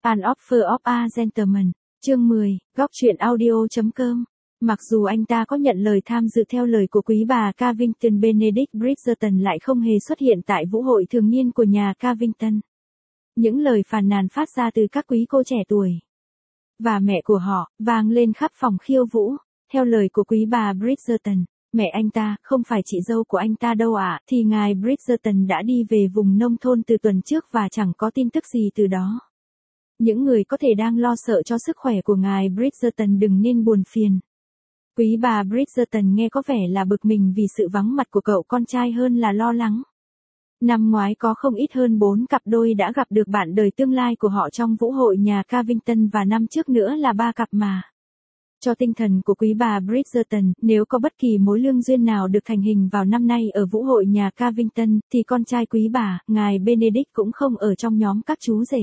An Offer of a Gentleman, chương 10, góc truyện audio.com. Mặc dù anh ta có nhận lời tham dự theo lời của quý bà Cavington, Benedict Bridgerton lại không hề xuất hiện tại vũ hội thường niên của nhà Cavington. Những lời phàn nàn phát ra từ các quý cô trẻ tuổi và mẹ của họ vang lên khắp phòng khiêu vũ. Theo lời của quý bà Bridgerton, mẹ anh ta, không phải chị dâu của anh ta đâu ạ, thì ngài Bridgerton đã đi về vùng nông thôn từ tuần trước và chẳng có tin tức gì từ đó. Những người có thể đang lo sợ cho sức khỏe của ngài Bridgerton đừng nên buồn phiền. Quý bà Bridgerton nghe có vẻ là bực mình vì sự vắng mặt của cậu con trai hơn là lo lắng. Năm ngoái có không ít hơn 4 cặp đôi đã gặp được bạn đời tương lai của họ trong vũ hội nhà Cavington và năm trước nữa là 3 cặp mà. Cho tinh thần của quý bà Bridgerton, nếu có bất kỳ mối lương duyên nào được thành hình vào năm nay ở vũ hội nhà Cavington, thì con trai quý bà, ngài Benedict cũng không ở trong nhóm các chú rể.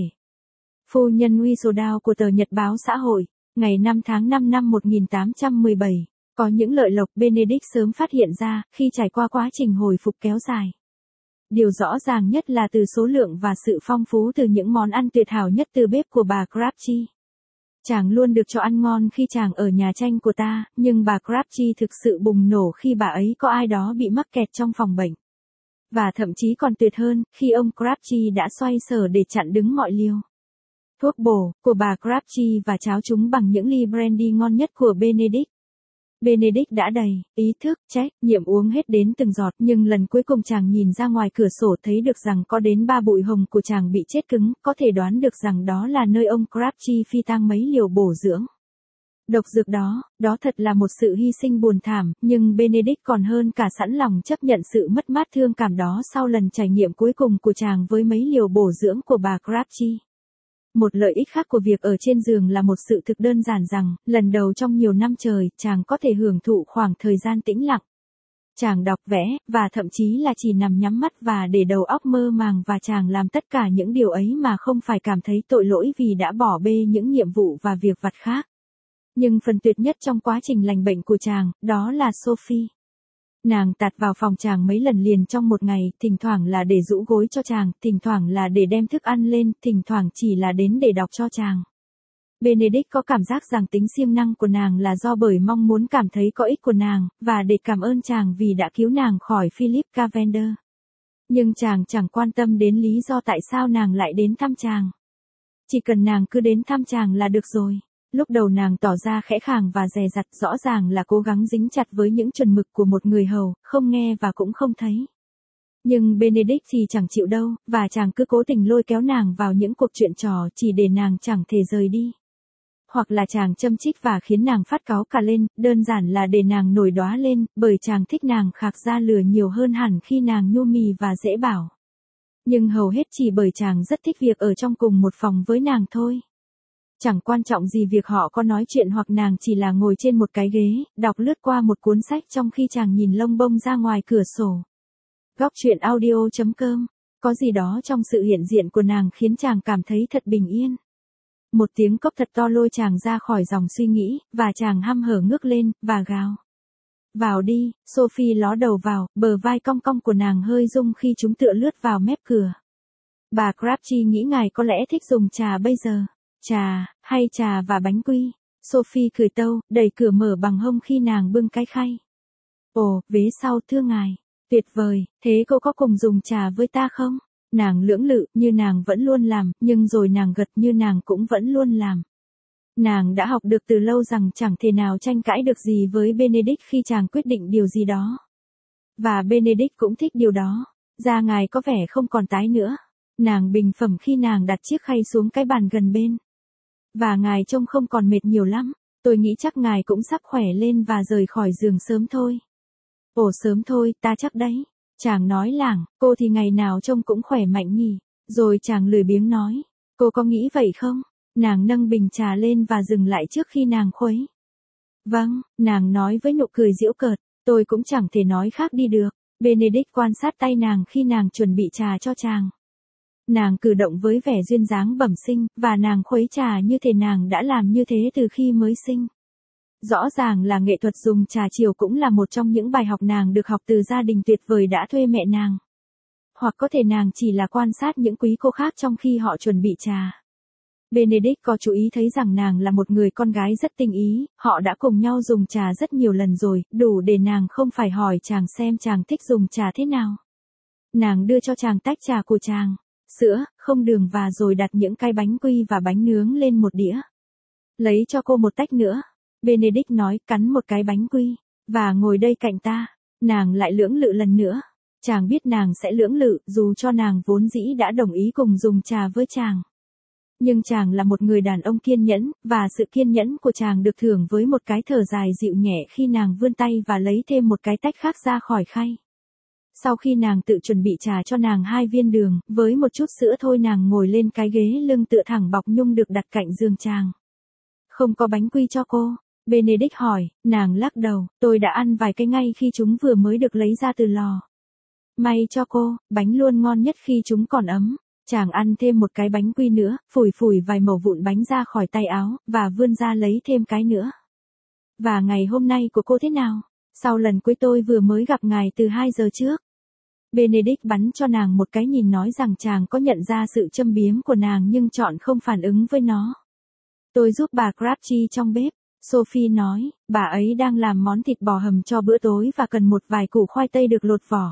Phu nhân Whistledown của tờ Nhật báo xã hội, ngày 5 tháng 5 năm 1817, có những lợi lộc Benedict sớm phát hiện ra khi trải qua quá trình hồi phục kéo dài. Điều rõ ràng nhất là từ số lượng và sự phong phú từ những món ăn tuyệt hảo nhất từ bếp của bà Crabtree. Chàng luôn được cho ăn ngon khi chàng ở nhà tranh của ta, nhưng bà Crabtree thực sự bùng nổ khi bà ấy có ai đó bị mắc kẹt trong phòng bệnh. Và thậm chí còn tuyệt hơn, khi ông Crabtree đã xoay sở để chặn đứng mọi liều thuốc bổ của bà Crabtree và cháo chúng bằng những ly brandy ngon nhất của Benedict. Benedict đã đầy ý thức, trách nhiệm uống hết đến từng giọt, nhưng lần cuối cùng chàng nhìn ra ngoài cửa sổ thấy được rằng có đến 3 bụi hồng của chàng bị chết cứng, có thể đoán được rằng đó là nơi ông Crabtree phi tang mấy liều bổ dưỡng độc dược đó thật là một sự hy sinh buồn thảm, nhưng Benedict còn hơn cả sẵn lòng chấp nhận sự mất mát thương cảm đó sau lần trải nghiệm cuối cùng của chàng với mấy liều bổ dưỡng của bà Crabtree. Một lợi ích khác của việc ở trên giường là một sự thực đơn giản rằng, lần đầu trong nhiều năm trời, chàng có thể hưởng thụ khoảng thời gian tĩnh lặng. Chàng đọc vẽ, và thậm chí là chỉ nằm nhắm mắt và để đầu óc mơ màng, và chàng làm tất cả những điều ấy mà không phải cảm thấy tội lỗi vì đã bỏ bê những nhiệm vụ và việc vặt khác. Nhưng phần tuyệt nhất trong quá trình lành bệnh của chàng, đó là Sophie. Nàng tạt vào phòng chàng mấy lần liền trong một ngày, thỉnh thoảng là để rũ gối cho chàng, thỉnh thoảng là để đem thức ăn lên, thỉnh thoảng chỉ là đến để đọc cho chàng. Benedict có cảm giác rằng tính siêng năng của nàng là do bởi mong muốn cảm thấy có ích của nàng, và để cảm ơn chàng vì đã cứu nàng khỏi Philip Cavender. Nhưng chàng chẳng quan tâm đến lý do tại sao nàng lại đến thăm chàng. Chỉ cần nàng cứ đến thăm chàng là được rồi. Lúc đầu nàng tỏ ra khẽ khàng và dè dặt, rõ ràng là cố gắng dính chặt với những chuẩn mực của một người hầu, không nghe và cũng không thấy. Nhưng Benedict thì chẳng chịu đâu, và chàng cứ cố tình lôi kéo nàng vào những cuộc chuyện trò chỉ để nàng chẳng thể rời đi. Hoặc là chàng châm chích và khiến nàng phát cáu cả lên, đơn giản là để nàng nổi đóa lên, bởi chàng thích nàng khạc ra lửa nhiều hơn hẳn khi nàng nhu mì và dễ bảo. Nhưng hầu hết chỉ bởi chàng rất thích việc ở trong cùng một phòng với nàng thôi. Chẳng quan trọng gì việc họ có nói chuyện hoặc nàng chỉ là ngồi trên một cái ghế, đọc lướt qua một cuốn sách trong khi chàng nhìn lông bông ra ngoài cửa sổ. Góc truyện audio.com, có gì đó trong sự hiện diện của nàng khiến chàng cảm thấy thật bình yên. Một tiếng cốc thật to lôi chàng ra khỏi dòng suy nghĩ, và chàng hăm hở ngước lên, và gào. Vào đi, Sophie ló đầu vào, bờ vai cong cong của nàng hơi rung khi chúng tựa lướt vào mép cửa. Bà Crabtree nghĩ ngài có lẽ thích dùng trà bây giờ. Trà, hay trà và bánh quy? Sophie cười tâu, đẩy cửa mở bằng hông khi nàng bưng cái khay. Ồ, vế sau thưa ngài. Tuyệt vời, thế cô có cùng dùng trà với ta không? Nàng lưỡng lự, như nàng vẫn luôn làm, nhưng rồi nàng gật như nàng cũng vẫn luôn làm. Nàng đã học được từ lâu rằng chẳng thể nào tranh cãi được gì với Benedict khi chàng quyết định điều gì đó. Và Benedict cũng thích điều đó. Da ngài có vẻ không còn tái nữa. Nàng bình phẩm khi nàng đặt chiếc khay xuống cái bàn gần bên. Và ngài trông không còn mệt nhiều lắm, tôi nghĩ chắc ngài cũng sắp khỏe lên và rời khỏi giường sớm thôi. Ồ sớm thôi, ta chắc đấy. Chàng nói lảng, cô thì ngày nào trông cũng khỏe mạnh nhỉ. Rồi chàng lười biếng nói, cô có nghĩ vậy không? Nàng nâng bình trà lên và dừng lại trước khi nàng khuấy. Vâng, nàng nói với nụ cười giễu cợt, tôi cũng chẳng thể nói khác đi được. Benedict quan sát tay nàng khi nàng chuẩn bị trà cho chàng. Nàng cử động với vẻ duyên dáng bẩm sinh, và nàng khuấy trà như thể nàng đã làm như thế từ khi mới sinh. Rõ ràng là nghệ thuật dùng trà chiều cũng là một trong những bài học nàng được học từ gia đình tuyệt vời đã thuê mẹ nàng. Hoặc có thể nàng chỉ là quan sát những quý cô khác trong khi họ chuẩn bị trà. Benedict có chú ý thấy rằng nàng là một người con gái rất tinh ý, họ đã cùng nhau dùng trà rất nhiều lần rồi, đủ để nàng không phải hỏi chàng xem chàng thích dùng trà thế nào. Nàng đưa cho chàng tách trà của chàng, sữa, không đường và rồi đặt những cái bánh quy và bánh nướng lên một đĩa. Lấy cho cô một tách nữa. Benedict nói, cắn một cái bánh quy, và ngồi đây cạnh ta. Nàng lại lưỡng lự lần nữa. Chàng biết nàng sẽ lưỡng lự, dù cho nàng vốn dĩ đã đồng ý cùng dùng trà với chàng. Nhưng chàng là một người đàn ông kiên nhẫn, và sự kiên nhẫn của chàng được thưởng với một cái thở dài dịu nhẹ khi nàng vươn tay và lấy thêm một cái tách khác ra khỏi khay. Sau khi nàng tự chuẩn bị trà cho nàng 2 viên đường, với một chút sữa thôi nàng ngồi lên cái ghế lưng tựa thẳng bọc nhung được đặt cạnh giường chàng. Không có bánh quy cho cô? Benedict hỏi, nàng lắc đầu, tôi đã ăn vài cái ngay khi chúng vừa mới được lấy ra từ lò. May cho cô, bánh luôn ngon nhất khi chúng còn ấm. Chàng ăn thêm một cái bánh quy nữa, phủi phủi vài mẩu vụn bánh ra khỏi tay áo, và vươn ra lấy thêm cái nữa. Và ngày hôm nay của cô thế nào? Sau lần cuối tôi vừa mới gặp ngài từ 2 giờ trước. Benedict bắn cho nàng một cái nhìn nói rằng chàng có nhận ra sự châm biếm của nàng nhưng chọn không phản ứng với nó. Tôi giúp bà Crabtree trong bếp, Sophie nói, bà ấy đang làm món thịt bò hầm cho bữa tối và cần một vài củ khoai tây được lột vỏ.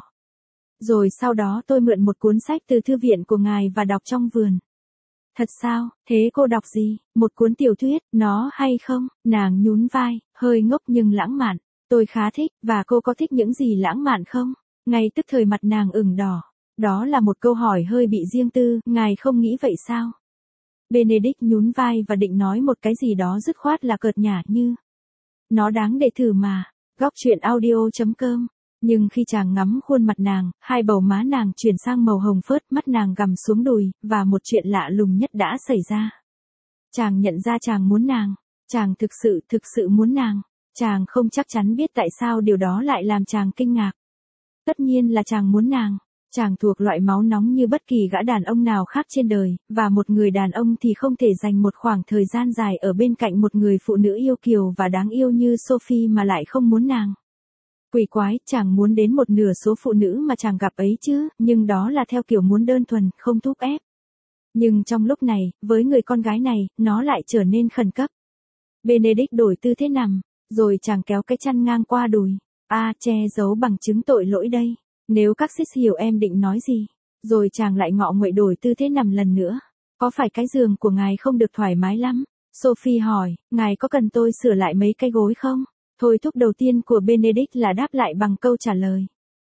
Rồi sau đó tôi mượn một cuốn sách từ thư viện của ngài và đọc trong vườn. Thật sao, thế cô đọc gì? Một cuốn tiểu thuyết, nó hay không? Nàng nhún vai, hơi ngốc nhưng lãng mạn. Tôi khá thích, và cô có thích những gì lãng mạn không? Ngay tức thời mặt nàng ửng đỏ. Đó là một câu hỏi hơi bị riêng tư, ngài không nghĩ vậy sao? Benedict nhún vai và định nói một cái gì đó dứt khoát là cợt nhả như. Nó đáng để thử mà. Góc truyện audio.com. Nhưng khi chàng ngắm khuôn mặt nàng, 2 bầu má nàng chuyển sang màu hồng phớt, mắt nàng gằm xuống đùi, và một chuyện lạ lùng nhất đã xảy ra. Chàng nhận ra chàng muốn nàng. Chàng thực sự muốn nàng. Chàng không chắc chắn biết tại sao điều đó lại làm chàng kinh ngạc. Tất nhiên là chàng muốn nàng. Chàng thuộc loại máu nóng như bất kỳ gã đàn ông nào khác trên đời, và một người đàn ông thì không thể dành một khoảng thời gian dài ở bên cạnh một người phụ nữ yêu kiều và đáng yêu như Sophie mà lại không muốn nàng. Quỷ quái, chàng muốn đến một nửa số phụ nữ mà chàng gặp ấy chứ, nhưng đó là theo kiểu muốn đơn thuần, không thúc ép. Nhưng trong lúc này, với người con gái này, nó lại trở nên khẩn cấp. Benedict đổi tư thế nằm, rồi chàng kéo cái chăn ngang qua đùi. Che giấu bằng chứng tội lỗi đây. Nếu các sis hiểu em định nói gì. Rồi chàng lại ngọ nguậy đổi tư thế nằm lần nữa. Có phải cái giường của ngài không được thoải mái lắm? Sophie hỏi, ngài có cần tôi sửa lại mấy cái gối không? Thôi thúc đầu tiên của Benedict là đáp lại bằng câu trả lời.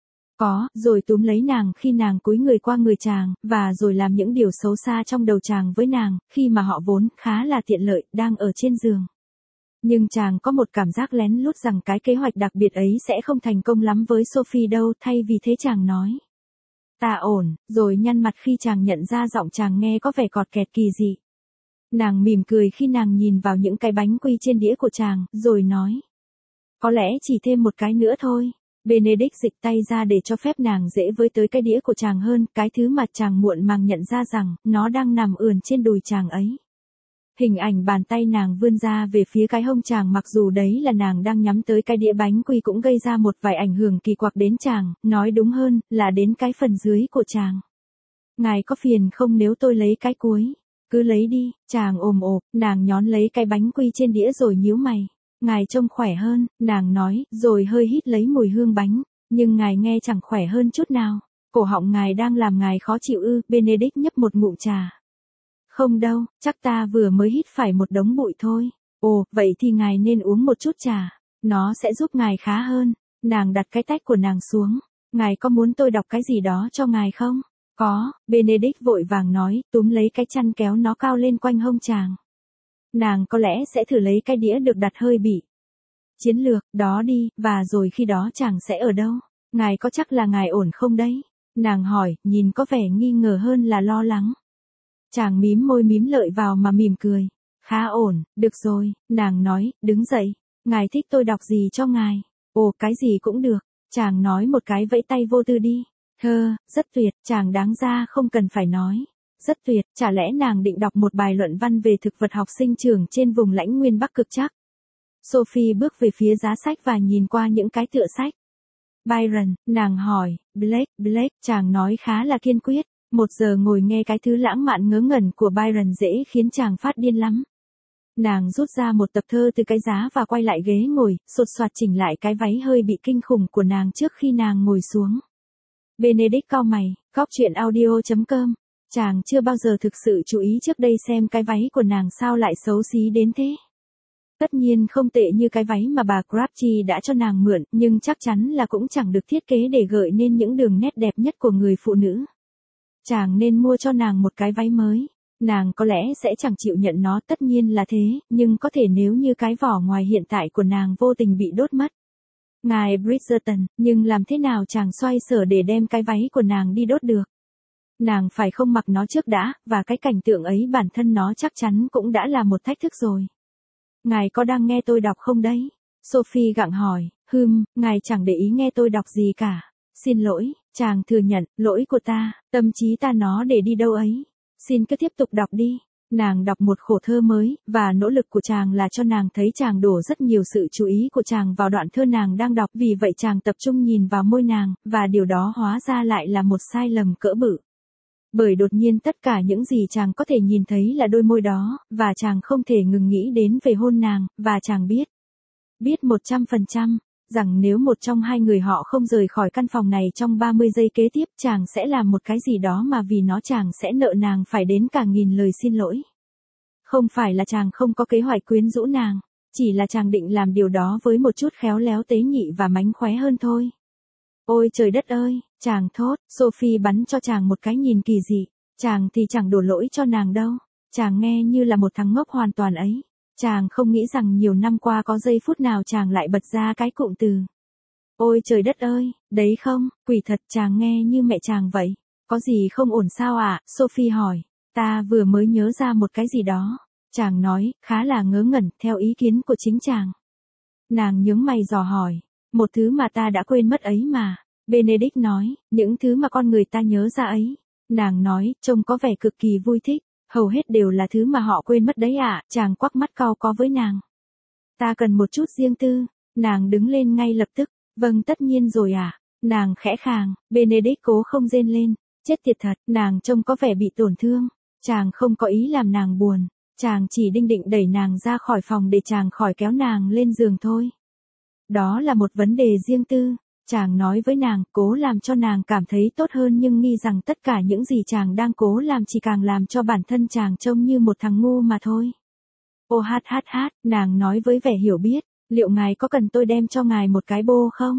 Có, rồi túm lấy nàng khi nàng cúi người qua người chàng, và rồi làm những điều xấu xa trong đầu chàng với nàng, khi mà họ vốn khá là tiện lợi, đang ở trên giường. Nhưng chàng có một cảm giác lén lút rằng cái kế hoạch đặc biệt ấy sẽ không thành công lắm với Sophie đâu, thay vì thế chàng nói. Ta ổn, rồi nhăn mặt khi chàng nhận ra giọng chàng nghe có vẻ cọt kẹt kỳ dị. Nàng mỉm cười khi nàng nhìn vào những cái bánh quy trên đĩa của chàng, rồi nói. Có lẽ chỉ thêm một cái nữa thôi. Benedict dịch tay ra để cho phép nàng dễ với tới cái đĩa của chàng hơn, cái thứ mà chàng muộn màng nhận ra rằng, nó đang nằm ườn trên đùi chàng ấy. Hình ảnh bàn tay nàng vươn ra về phía cái hông chàng mặc dù đấy là nàng đang nhắm tới cái đĩa bánh quy cũng gây ra một vài ảnh hưởng kỳ quặc đến chàng, nói đúng hơn, là đến cái phần dưới của chàng. Ngài có phiền không nếu tôi lấy cái cuối? Cứ lấy đi, chàng ồm ộp, nàng nhón lấy cái bánh quy trên đĩa rồi nhíu mày. Ngài trông khỏe hơn, nàng nói, rồi hơi hít lấy mùi hương bánh, nhưng ngài nghe chẳng khỏe hơn chút nào. Cổ họng ngài đang làm ngài khó chịu ư? Benedict nhấp một ngụm trà. Không đâu, chắc ta vừa mới hít phải một đống bụi thôi. Ồ, vậy thì ngài nên uống một chút trà. Nó sẽ giúp ngài khá hơn. Nàng đặt cái tách của nàng xuống. Ngài có muốn tôi đọc cái gì đó cho ngài không? Có, Benedict vội vàng nói, túm lấy cái chăn kéo nó cao lên quanh hông chàng. Nàng có lẽ sẽ thử lấy cái đĩa được đặt hơi bị. Chiến lược, đó đi, và rồi khi đó chàng sẽ ở đâu? Ngài có chắc là ngài ổn không đấy? Nàng hỏi, nhìn có vẻ nghi ngờ hơn là lo lắng. Chàng mím môi mím lợi vào mà mỉm cười. Khá ổn, được rồi, nàng nói, đứng dậy. Ngài thích tôi đọc gì cho ngài? Ồ, cái gì cũng được. Chàng nói một cái vẫy tay vô tư đi. Rất tuyệt, chàng đáng ra không cần phải nói. Rất tuyệt, chả lẽ nàng định đọc một bài luận văn về thực vật học sinh trưởng trên vùng lãnh nguyên Bắc Cực chắc? Sophie bước về phía giá sách và nhìn qua những cái tựa sách. Byron, nàng hỏi, Blake, chàng nói khá là kiên quyết. 1 giờ ngồi nghe cái thứ lãng mạn ngớ ngẩn của Byron dễ khiến chàng phát điên lắm. Nàng rút ra một tập thơ từ cái giá và quay lại ghế ngồi, sột soạt chỉnh lại cái váy hơi bị kinh khủng của nàng trước khi nàng ngồi xuống. Benedict cau mày, góc chuyện audio.com. Chàng chưa bao giờ thực sự chú ý trước đây xem cái váy của nàng sao lại xấu xí đến thế. Tất nhiên không tệ như cái váy mà bà Crabtree đã cho nàng mượn, nhưng chắc chắn là cũng chẳng được thiết kế để gợi nên những đường nét đẹp nhất của người phụ nữ. Chàng nên mua cho nàng một cái váy mới. Nàng có lẽ sẽ chẳng chịu nhận nó, tất nhiên là thế, nhưng có thể nếu như cái vỏ ngoài hiện tại của nàng vô tình bị đốt mất. Ngài Bridgerton, nhưng làm thế nào chàng xoay sở để đem cái váy của nàng đi đốt được? Nàng phải không mặc nó trước đã, và cái cảnh tượng ấy bản thân nó chắc chắn cũng đã là một thách thức rồi. Ngài có đang nghe tôi đọc không đấy? Sophie gặng hỏi, ngài chẳng để ý nghe tôi đọc gì cả. Xin lỗi, chàng thừa nhận, lỗi của ta, tâm trí ta nó để đi đâu ấy. Xin cứ tiếp tục đọc đi. Nàng đọc một khổ thơ mới, và nỗ lực của chàng là cho nàng thấy chàng đổ rất nhiều sự chú ý của chàng vào đoạn thơ nàng đang đọc, vì vậy chàng tập trung nhìn vào môi nàng, và điều đó hóa ra lại là một sai lầm cỡ bự. Bởi đột nhiên tất cả những gì chàng có thể nhìn thấy là đôi môi đó, và chàng không thể ngừng nghĩ đến về hôn nàng, và chàng biết 100%, rằng nếu một trong hai người họ không rời khỏi căn phòng này trong 30 giây kế tiếp, chàng sẽ làm một cái gì đó mà vì nó chàng sẽ nợ nàng phải đến cả 1000 lời xin lỗi. Không phải là chàng không có kế hoạch quyến rũ nàng, chỉ là chàng định làm điều đó với một chút khéo léo tế nhị và mánh khóe hơn thôi. Ôi trời đất ơi, chàng thốt, Sophie bắn cho chàng một cái nhìn kỳ dị, chàng thì chẳng đổ lỗi cho nàng đâu, chàng nghe như là một thằng ngốc hoàn toàn ấy. Chàng không nghĩ rằng nhiều năm qua có giây phút nào chàng lại bật ra cái cụm từ. Ôi trời đất ơi, đấy không, quỷ thật, chàng nghe như mẹ chàng vậy. Có gì không ổn sao ạ? Sophie hỏi. Ta vừa mới nhớ ra một cái gì đó. Chàng nói, khá là ngớ ngẩn, theo ý kiến của chính chàng. Nàng nhướng mày dò hỏi. Một thứ mà ta đã quên mất ấy mà. Benedict nói, những thứ mà con người ta nhớ ra ấy. Nàng nói, trông có vẻ cực kỳ vui thích. Hầu hết đều là thứ mà họ quên mất đấy ạ. Chàng quắc mắt cau có với nàng. Ta cần một chút riêng tư. Nàng đứng lên ngay lập tức. Vâng, tất nhiên rồi ạ. Nàng khẽ khàng. Benedict cố không rên lên. Chết tiệt thật, nàng trông có vẻ bị tổn thương. Chàng không có ý làm nàng buồn. Chàng chỉ định đẩy nàng ra khỏi phòng để chàng khỏi kéo nàng lên giường thôi. Đó là một vấn đề riêng tư. Chàng nói với nàng, cố làm cho nàng cảm thấy tốt hơn, nhưng nghi rằng tất cả những gì chàng đang cố làm chỉ càng làm cho bản thân chàng trông như một thằng ngu mà thôi. Ô hát, nàng nói với vẻ hiểu biết, liệu ngài có cần tôi đem cho ngài một cái bô không?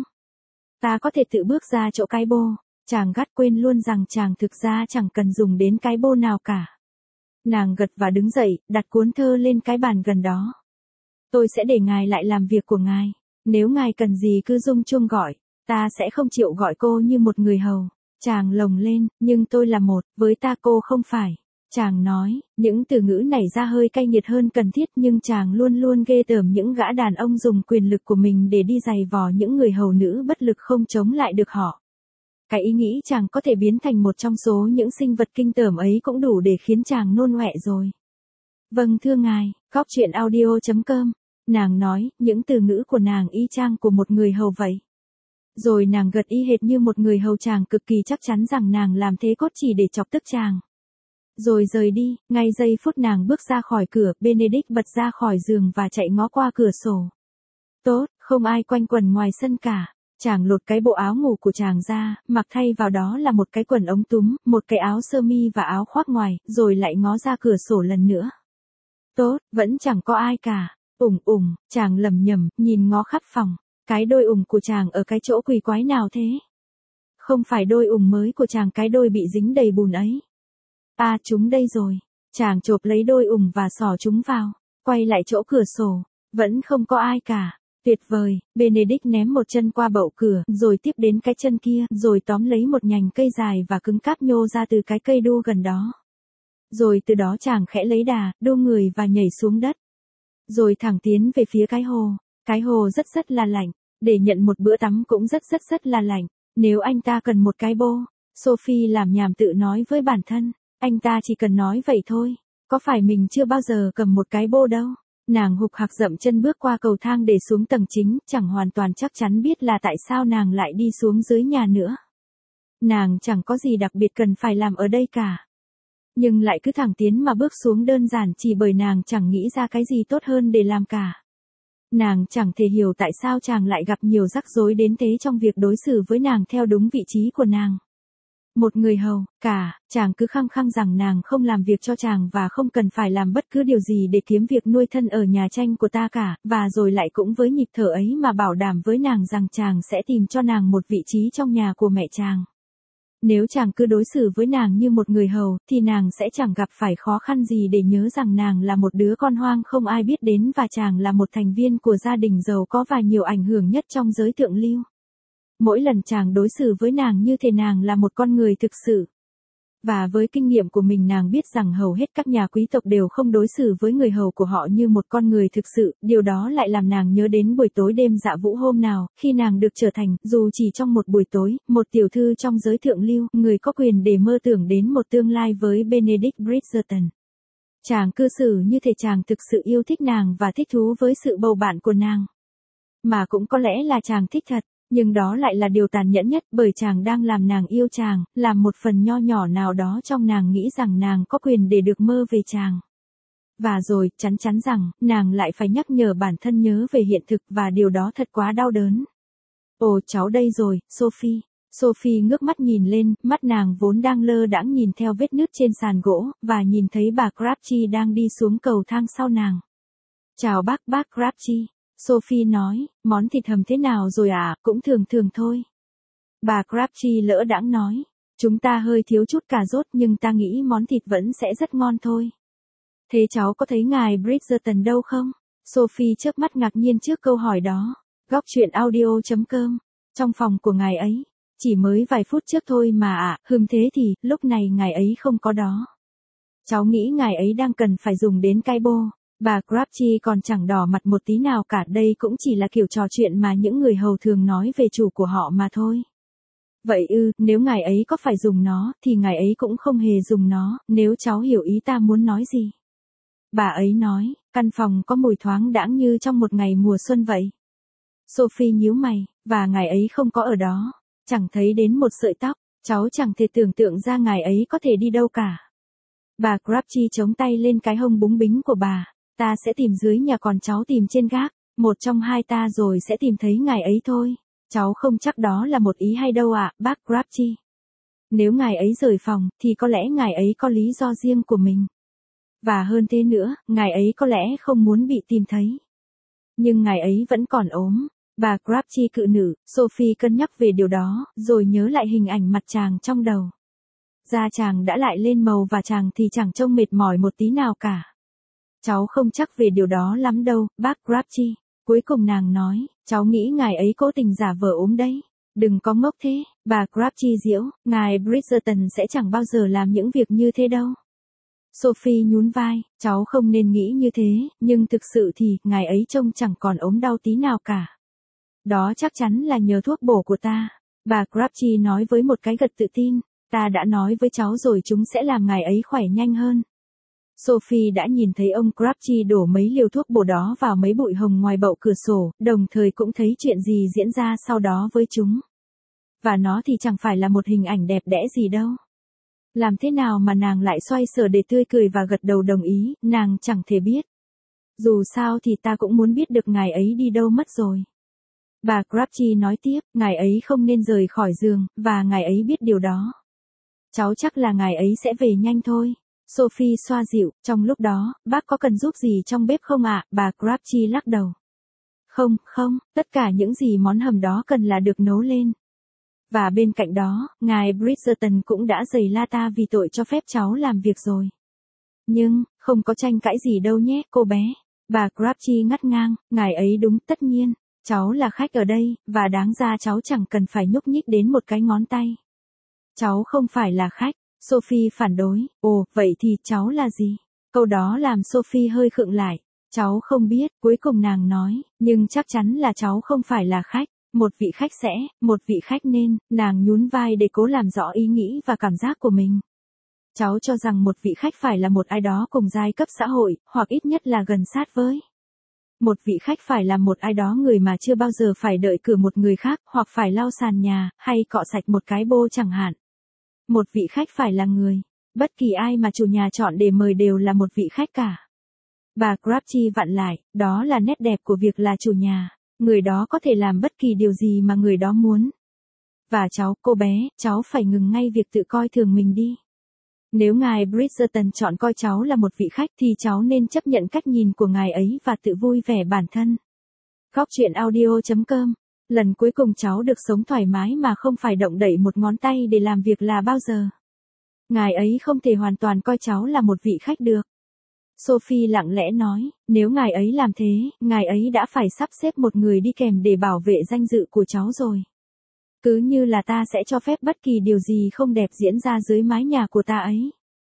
Ta có thể tự bước ra chỗ cái bô. Chàng gắt, quên luôn rằng chàng thực ra chẳng cần dùng đến cái bô nào cả. Nàng gật và đứng dậy, đặt cuốn thơ lên cái bàn gần đó. Tôi sẽ để ngài lại làm việc của ngài. Nếu ngài cần gì cứ rung chuông gọi. Ta sẽ không chịu gọi cô như một người hầu. Chàng lồng lên, nhưng tôi là một, với ta cô không phải. Chàng nói, những từ ngữ này ra hơi cay nghiệt hơn cần thiết, nhưng chàng luôn luôn ghê tởm những gã đàn ông dùng quyền lực của mình để đi giày vò những người hầu nữ bất lực không chống lại được họ. Cái ý nghĩ chàng có thể biến thành một trong số những sinh vật kinh tởm ấy cũng đủ để khiến chàng nôn ọe rồi. Vâng thưa ngài, góc chuyện audio.com. Nàng nói, những từ ngữ của nàng y chang của một người hầu vậy. Rồi nàng gật y hệt như một người hầu. Chàng cực kỳ chắc chắn rằng nàng làm thế cốt chỉ để chọc tức chàng. Rồi rời đi, ngay giây phút nàng bước ra khỏi cửa, Benedict bật ra khỏi giường và chạy ngó qua cửa sổ. Tốt, không ai quanh quẩn ngoài sân cả. Chàng lột cái bộ áo ngủ của chàng ra, mặc thay vào đó là một cái quần ống túm, một cái áo sơ mi và áo khoác ngoài, rồi lại ngó ra cửa sổ lần nữa. Tốt, vẫn chẳng có ai cả. Chàng lẩm nhẩm, nhìn ngó khắp phòng. Cái đôi ủng của chàng ở cái chỗ quỷ quái nào thế? Không phải đôi ủng mới của chàng, cái đôi bị dính đầy bùn ấy. À, chúng đây rồi. Chàng chộp lấy đôi ủng và xỏ chúng vào. Quay lại chỗ cửa sổ. Vẫn không có ai cả. Tuyệt vời. Benedict ném một chân qua bậu cửa, rồi tiếp đến cái chân kia, rồi tóm lấy một nhành cây dài và cứng cáp nhô ra từ cái cây đu gần đó. Rồi từ đó chàng khẽ lấy đà, đu người và nhảy xuống đất. Rồi thẳng tiến về phía cái hồ. Cái hồ rất là lạnh. Để nhận một bữa tắm cũng rất là lạnh. Nếu anh ta cần một cái bô. Sophie làm nhảm tự nói với bản thân. Anh ta chỉ cần nói vậy thôi. Có phải mình chưa bao giờ cầm một cái bô đâu. Nàng hục hặc dậm chân bước qua cầu thang để xuống tầng chính, chẳng hoàn toàn chắc chắn biết là tại sao nàng lại đi xuống dưới nhà nữa. Nàng chẳng có gì đặc biệt cần phải làm ở đây cả. Nhưng lại cứ thẳng tiến mà bước xuống đơn giản chỉ bởi nàng chẳng nghĩ ra cái gì tốt hơn để làm cả. Nàng chẳng thể hiểu tại sao chàng lại gặp nhiều rắc rối đến thế trong việc đối xử với nàng theo đúng vị trí của nàng. Một người hầu, chàng cứ khăng khăng rằng nàng không làm việc cho chàng và không cần phải làm bất cứ điều gì để kiếm việc nuôi thân ở nhà tranh của ta cả, và rồi lại cũng với nhịp thở ấy mà bảo đảm với nàng rằng chàng sẽ tìm cho nàng một vị trí trong nhà của mẹ chàng. Nếu chàng cứ đối xử với nàng như một người hầu, thì nàng sẽ chẳng gặp phải khó khăn gì để nhớ rằng nàng là một đứa con hoang không ai biết đến và chàng là một thành viên của gia đình giàu có và nhiều ảnh hưởng nhất trong giới thượng lưu. Mỗi lần chàng đối xử với nàng như thể nàng là một con người thực sự. Và với kinh nghiệm của mình nàng biết rằng hầu hết các nhà quý tộc đều không đối xử với người hầu của họ như một con người thực sự, điều đó lại làm nàng nhớ đến buổi tối đêm dạ vũ hôm nào, khi nàng được trở thành, dù chỉ trong một buổi tối, một tiểu thư trong giới thượng lưu, người có quyền để mơ tưởng đến một tương lai với Benedict Bridgerton. Chàng cư xử như thể chàng thực sự yêu thích nàng và thích thú với sự bầu bạn của nàng. Mà cũng có lẽ là chàng thích thật. Nhưng đó lại là điều tàn nhẫn nhất bởi chàng đang làm nàng yêu chàng, làm một phần nho nhỏ nào đó trong nàng nghĩ rằng nàng có quyền để được mơ về chàng. Và rồi, chắn chắn rằng, nàng lại phải nhắc nhở bản thân nhớ về hiện thực và điều đó thật quá đau đớn. Ồ cháu đây rồi, Sophie. Sophie ngước mắt nhìn lên, mắt nàng vốn đang lơ đãng nhìn theo vết nứt trên sàn gỗ, và nhìn thấy bà Crabtree đang đi xuống cầu thang sau nàng. Chào bác Crabtree. Sophie nói, món thịt hầm thế nào rồi ạ, cũng thường thường thôi. Bà Crabtree lỡ đãng nói, chúng ta hơi thiếu chút cà rốt nhưng ta nghĩ món thịt vẫn sẽ rất ngon thôi. Thế cháu có thấy ngài Bridgerton đâu không? Sophie chớp mắt ngạc nhiên trước câu hỏi đó. Góc chuyện audio.com. Trong phòng của ngài ấy. Chỉ mới vài phút trước thôi mà thế thì, lúc này ngài ấy không có đó. Cháu nghĩ ngài ấy đang cần phải dùng đến cái bô. Bà Crabtree còn chẳng đỏ mặt một tí nào cả, đây cũng chỉ là kiểu trò chuyện mà những người hầu thường nói về chủ của họ mà thôi. Vậy nếu ngài ấy có phải dùng nó, thì ngài ấy cũng không hề dùng nó, nếu cháu hiểu ý ta muốn nói gì. Bà ấy nói, căn phòng có mùi thoáng đãng như trong một ngày mùa xuân vậy. Sophie nhíu mày, và ngài ấy không có ở đó. Chẳng thấy đến một sợi tóc, cháu chẳng thể tưởng tượng ra ngài ấy có thể đi đâu cả. Bà Crabtree chống tay lên cái hông búng bính của bà. Ta sẽ tìm dưới nhà còn cháu tìm trên gác, một trong hai ta rồi sẽ tìm thấy ngài ấy thôi. Cháu không chắc đó là một ý hay đâu bác Crabtree. Nếu ngài ấy rời phòng, thì có lẽ ngài ấy có lý do riêng của mình. Và hơn thế nữa, ngài ấy có lẽ không muốn bị tìm thấy. Nhưng ngài ấy vẫn còn ốm. Bà Crabtree cự nữ, Sophie cân nhắc về điều đó, rồi nhớ lại hình ảnh mặt chàng trong đầu. Da chàng đã lại lên màu và chàng thì chẳng trông mệt mỏi một tí nào cả. Cháu không chắc về điều đó lắm đâu, bác Crabtree. Cuối cùng nàng nói, cháu nghĩ ngài ấy cố tình giả vờ ốm đấy. Đừng có ngốc thế, bà Crabtree giễu, ngài Bridgerton sẽ chẳng bao giờ làm những việc như thế đâu. Sophie nhún vai, cháu không nên nghĩ như thế, nhưng thực sự thì, ngài ấy trông chẳng còn ốm đau tí nào cả. Đó chắc chắn là nhờ thuốc bổ của ta. Bà Crabtree nói với một cái gật tự tin, ta đã nói với cháu rồi chúng sẽ làm ngài ấy khỏe nhanh hơn. Sophie đã nhìn thấy ông Crabtree đổ mấy liều thuốc bổ đó vào mấy bụi hồng ngoài bậu cửa sổ, đồng thời cũng thấy chuyện gì diễn ra sau đó với chúng. Và nó thì chẳng phải là một hình ảnh đẹp đẽ gì đâu. Làm thế nào mà nàng lại xoay sở để tươi cười và gật đầu đồng ý, nàng chẳng thể biết. Dù sao thì ta cũng muốn biết được ngài ấy đi đâu mất rồi. Bà Crabtree nói tiếp, ngài ấy không nên rời khỏi giường, và ngài ấy biết điều đó. Cháu chắc là ngài ấy sẽ về nhanh thôi. Sophie xoa dịu, trong lúc đó, bác có cần giúp gì trong bếp không ạ? Bà Crabtree lắc đầu. Không, tất cả những gì món hầm đó cần là được nấu lên. Và bên cạnh đó, ngài Bridgerton cũng đã giày la ta vì tội cho phép cháu làm việc rồi. Nhưng, không có tranh cãi gì đâu nhé, cô bé. Bà Crabtree ngắt ngang, ngài ấy đúng, tất nhiên. Cháu là khách ở đây, và đáng ra cháu chẳng cần phải nhúc nhích đến một cái ngón tay. Cháu không phải là khách. Sophie phản đối, ồ, vậy thì cháu là gì? Câu đó làm Sophie hơi khựng lại. Cháu không biết, cuối cùng nàng nói, nhưng chắc chắn là cháu không phải là khách. Một vị khách sẽ, một vị khách nên, nàng nhún vai để cố làm rõ ý nghĩ và cảm giác của mình. Cháu cho rằng một vị khách phải là một ai đó cùng giai cấp xã hội, hoặc ít nhất là gần sát với. Một vị khách phải là một ai đó người mà chưa bao giờ phải đợi cửa một người khác, hoặc phải lau sàn nhà, hay cọ sạch một cái bô chẳng hạn. Một vị khách phải là người. Bất kỳ ai mà chủ nhà chọn để mời đều là một vị khách cả. Bà Crabtree vặn lại, đó là nét đẹp của việc là chủ nhà. Người đó có thể làm bất kỳ điều gì mà người đó muốn. Và cháu, cô bé, cháu phải ngừng ngay việc tự coi thường mình đi. Nếu ngài Bridgerton chọn coi cháu là một vị khách thì cháu nên chấp nhận cách nhìn của ngài ấy và tự vui vẻ bản thân. Góc truyện audio.com. Lần cuối cùng cháu được sống thoải mái mà không phải động đậy một ngón tay để làm việc là bao giờ? Ngài ấy không thể hoàn toàn coi cháu là một vị khách được. Sophie lặng lẽ nói, nếu ngài ấy làm thế, ngài ấy đã phải sắp xếp một người đi kèm để bảo vệ danh dự của cháu rồi. Cứ như là ta sẽ cho phép bất kỳ điều gì không đẹp diễn ra dưới mái nhà của ta ấy.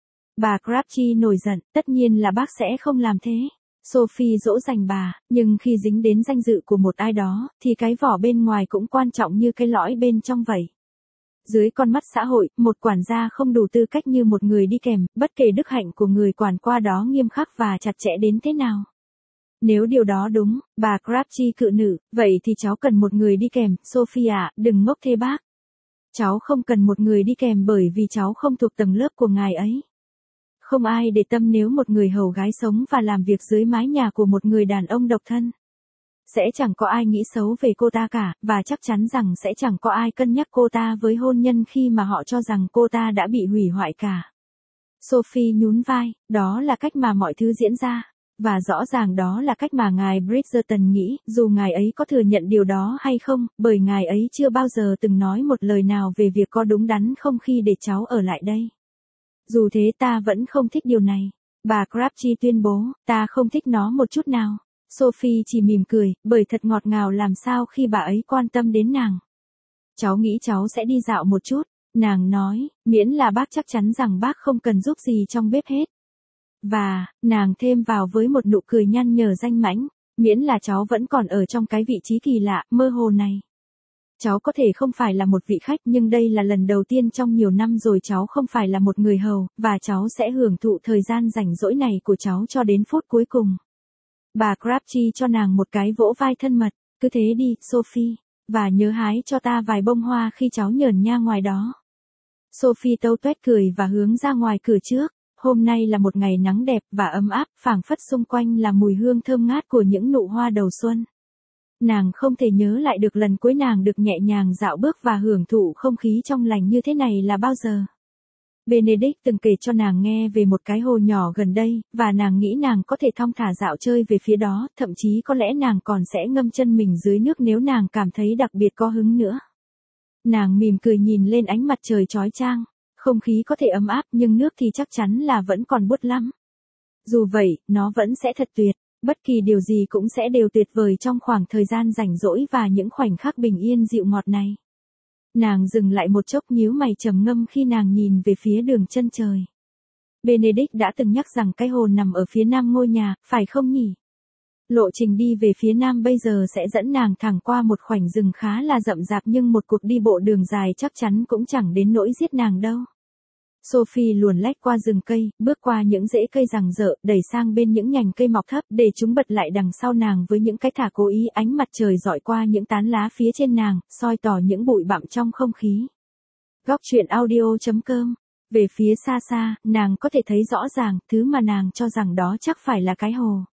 Bà Crabtree nổi giận, tất nhiên là bác sẽ không làm thế. Sophie dỗ dành bà, nhưng khi dính đến danh dự của một ai đó, thì cái vỏ bên ngoài cũng quan trọng như cái lõi bên trong vậy. Dưới con mắt xã hội, một quản gia không đủ tư cách như một người đi kèm, bất kể đức hạnh của người quản qua đó nghiêm khắc và chặt chẽ đến thế nào. Nếu điều đó đúng, bà Crabtree cự nữ, vậy thì cháu cần một người đi kèm, Sophie ạ, đừng ngốc thế bác. Cháu không cần một người đi kèm bởi vì cháu không thuộc tầng lớp của ngài ấy. Không ai để tâm nếu một người hầu gái sống và làm việc dưới mái nhà của một người đàn ông độc thân. Sẽ chẳng có ai nghĩ xấu về cô ta cả, và chắc chắn rằng sẽ chẳng có ai cân nhắc cô ta với hôn nhân khi mà họ cho rằng cô ta đã bị hủy hoại cả. Sophie nhún vai, đó là cách mà mọi thứ diễn ra. Và rõ ràng đó là cách mà ngài Bridgerton nghĩ, dù ngài ấy có thừa nhận điều đó hay không, bởi ngài ấy chưa bao giờ từng nói một lời nào về việc có đúng đắn không khi để cháu ở lại đây. Dù thế ta vẫn không thích điều này. Bà Crabtree tuyên bố, ta không thích nó một chút nào. Sophie chỉ mỉm cười, bởi thật ngọt ngào làm sao khi bà ấy quan tâm đến nàng. Cháu nghĩ cháu sẽ đi dạo một chút, nàng nói, miễn là bác chắc chắn rằng bác không cần giúp gì trong bếp hết. Và, nàng thêm vào với một nụ cười nhăn nhở danh mãnh, miễn là cháu vẫn còn ở trong cái vị trí kỳ lạ, mơ hồ này. Cháu có thể không phải là một vị khách nhưng đây là lần đầu tiên trong nhiều năm rồi cháu không phải là một người hầu, và cháu sẽ hưởng thụ thời gian rảnh rỗi này của cháu cho đến phút cuối cùng. Bà Crabtree cho nàng một cái vỗ vai thân mật, cứ thế đi, Sophie, và nhớ hái cho ta vài bông hoa khi cháu nhởn nha ngoài đó. Sophie tâu tuét cười và hướng ra ngoài cửa trước. Hôm nay là một ngày nắng đẹp và ấm áp, phảng phất xung quanh là mùi hương thơm ngát của những nụ hoa đầu xuân. Nàng không thể nhớ lại được lần cuối nàng được nhẹ nhàng dạo bước và hưởng thụ không khí trong lành như thế này là bao giờ. Benedict từng kể cho nàng nghe về một cái hồ nhỏ gần đây, và nàng nghĩ nàng có thể thong thả dạo chơi về phía đó, thậm chí có lẽ nàng còn sẽ ngâm chân mình dưới nước nếu nàng cảm thấy đặc biệt có hứng nữa. Nàng mỉm cười nhìn lên ánh mặt trời chói chang. Không khí có thể ấm áp nhưng nước thì chắc chắn là vẫn còn buốt lắm. Dù vậy, nó vẫn sẽ thật tuyệt, bất kỳ điều gì cũng sẽ đều tuyệt vời trong khoảng thời gian rảnh rỗi và những khoảnh khắc bình yên dịu ngọt này. Nàng dừng lại một chốc nhíu mày trầm ngâm khi nàng nhìn về phía đường chân trời. Benedict đã từng nhắc rằng cái hồ nằm ở phía nam ngôi nhà, phải không nhỉ? Lộ trình đi về phía nam bây giờ sẽ dẫn nàng thẳng qua một khoảnh rừng khá là rậm rạp nhưng một cuộc đi bộ đường dài chắc chắn cũng chẳng đến nỗi giết nàng đâu. Sophie luồn lách qua rừng cây, bước qua những rễ cây giằng rợ, đẩy sang bên những nhành cây mọc thấp để chúng bật lại đằng sau nàng với những cái thả cố ý. Ánh mặt trời dọi qua những tán lá phía trên nàng, soi tỏ những bụi bặm trong không khí. Góc truyện audio.com. Về phía xa xa, nàng có thể thấy rõ ràng thứ mà nàng cho rằng đó chắc phải là cái hồ.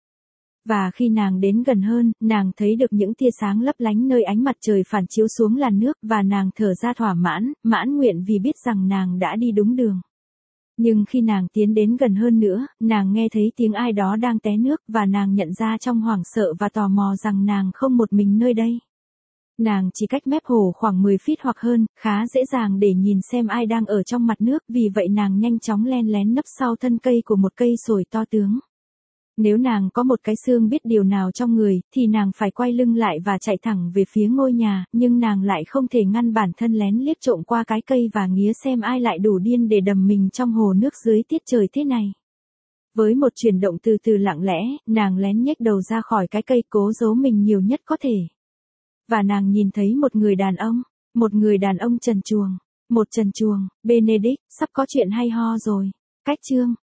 Và khi nàng đến gần hơn, nàng thấy được những tia sáng lấp lánh nơi ánh mặt trời phản chiếu xuống làn nước và nàng thở ra thỏa mãn, mãn nguyện vì biết rằng nàng đã đi đúng đường. Nhưng khi nàng tiến đến gần hơn nữa, nàng nghe thấy tiếng ai đó đang té nước và nàng nhận ra trong hoảng sợ và tò mò rằng nàng không một mình nơi đây. Nàng chỉ cách mép hồ khoảng 10 feet hoặc hơn, khá dễ dàng để nhìn xem ai đang ở trong mặt nước, vì vậy nàng nhanh chóng len lén nấp sau thân cây của một cây sồi to tướng. Nếu nàng có một cái xương biết điều nào trong người, thì nàng phải quay lưng lại và chạy thẳng về phía ngôi nhà, nhưng nàng lại không thể ngăn bản thân lén liếc trộm qua cái cây và nghía xem ai lại đủ điên để đầm mình trong hồ nước dưới tiết trời thế này. Với một chuyển động từ từ lặng lẽ, nàng lén nhếch đầu ra khỏi cái cây cố giấu mình nhiều nhất có thể. Và nàng nhìn thấy một người đàn ông trần truồng, Benedict, sắp có chuyện hay ho rồi. Cách chương